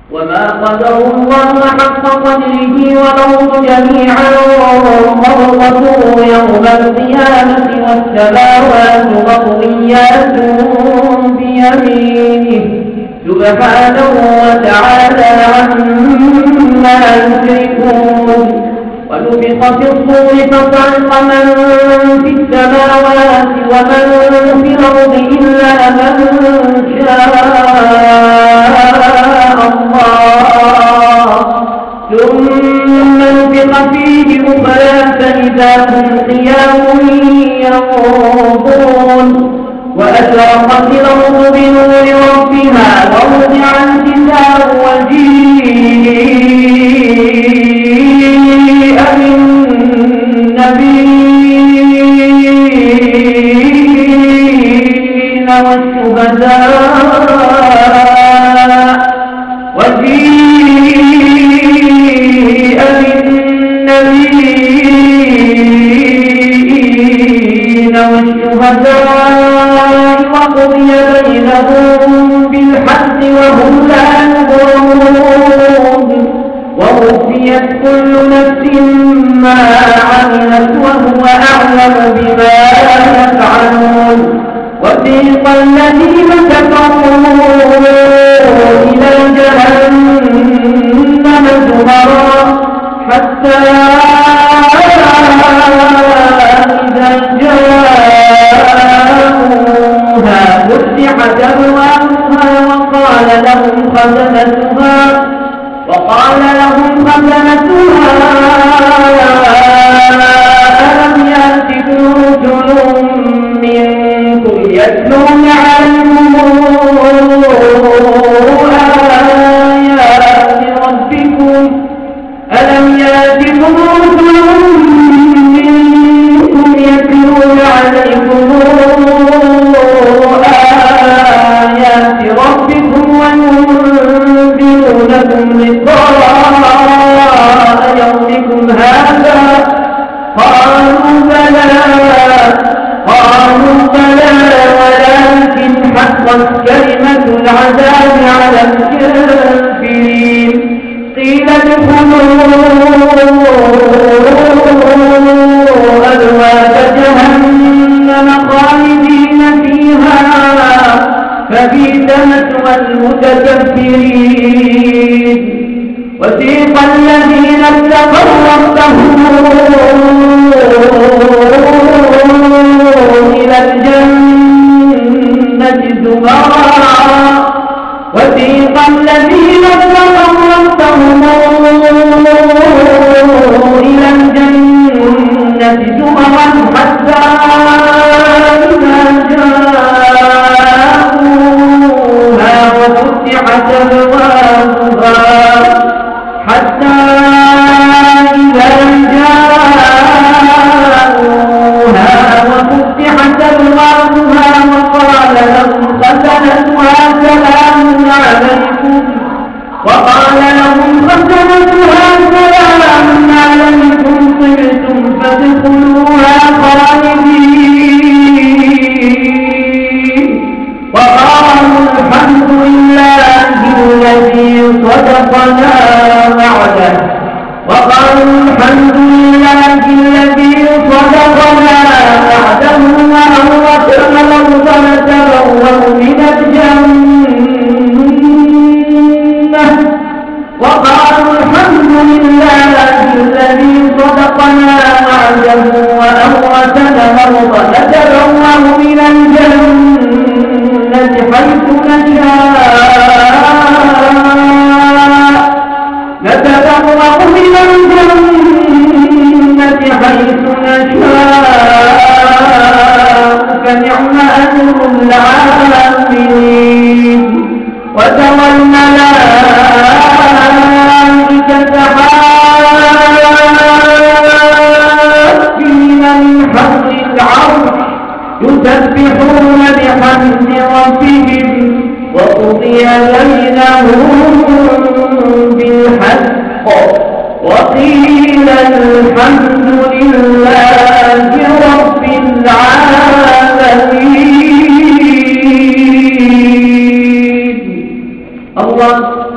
وما قدروا الله حق قدره والأرض جميعا قبضته يوم القيامة والسماوات مطويات بيمينه سبحانه وتعالى عما يشركون. ونفخ في الصور فصعق من في السماوات ومن في الأرض إلا من شاء الله ثم نفخ فيه أخرى فإذا هم قيام ينظرون. وأشرقت الأرض بنور ربها ووضع الكتاب وجيء بالنبيين والشهداء وقضي بينهم بالحق وهم لا يظلمون. ووفيت كل نفس ما عملت وهو أعلم بما يفعلون. وسيق الذين كفروا إلى جهنم زمرا حتى إذا جاءوها فتحت أبوابها وقال لهم خزنتها ألم يأتكم رسل منكم يتلون عليكم آيات ربكم ألم يأتكم رسل منكم يتلون عليكم آيات ربكم وينذرونكم لقاء يومكم هذا قالوا بلى ولكن حقت كلمة العذاب على الكافرين. قيل ادخلوا أبواب جهنم خالدين فيها فبئس مثوى المتكبرين. وسيق الذين اتقوا ربهم إلى الجنة زمرا وسيق الذين اتقوا ربهم إلى الجنة زمرا حتى إذا جاءوها وفتحت أبوابها وقال لهم خزنتها سلام عليكم طبتم فادخلوها خالدين. وقالوا الحمد لله الذي صدقنا وعده وأورثنا الأرض نتبوأ من الجنة. وقالوا الحمد لله الذي صدقنا وعده وأورثنا الأرض نتبوأ من الجنة حيث نشاء فنعم أجر العاملين. وترى الملائكة حافين من حول العرش يسبحون بحمد ربهم وقضي بينهم بالحق وقيل الحمد لله رب العالمين. الله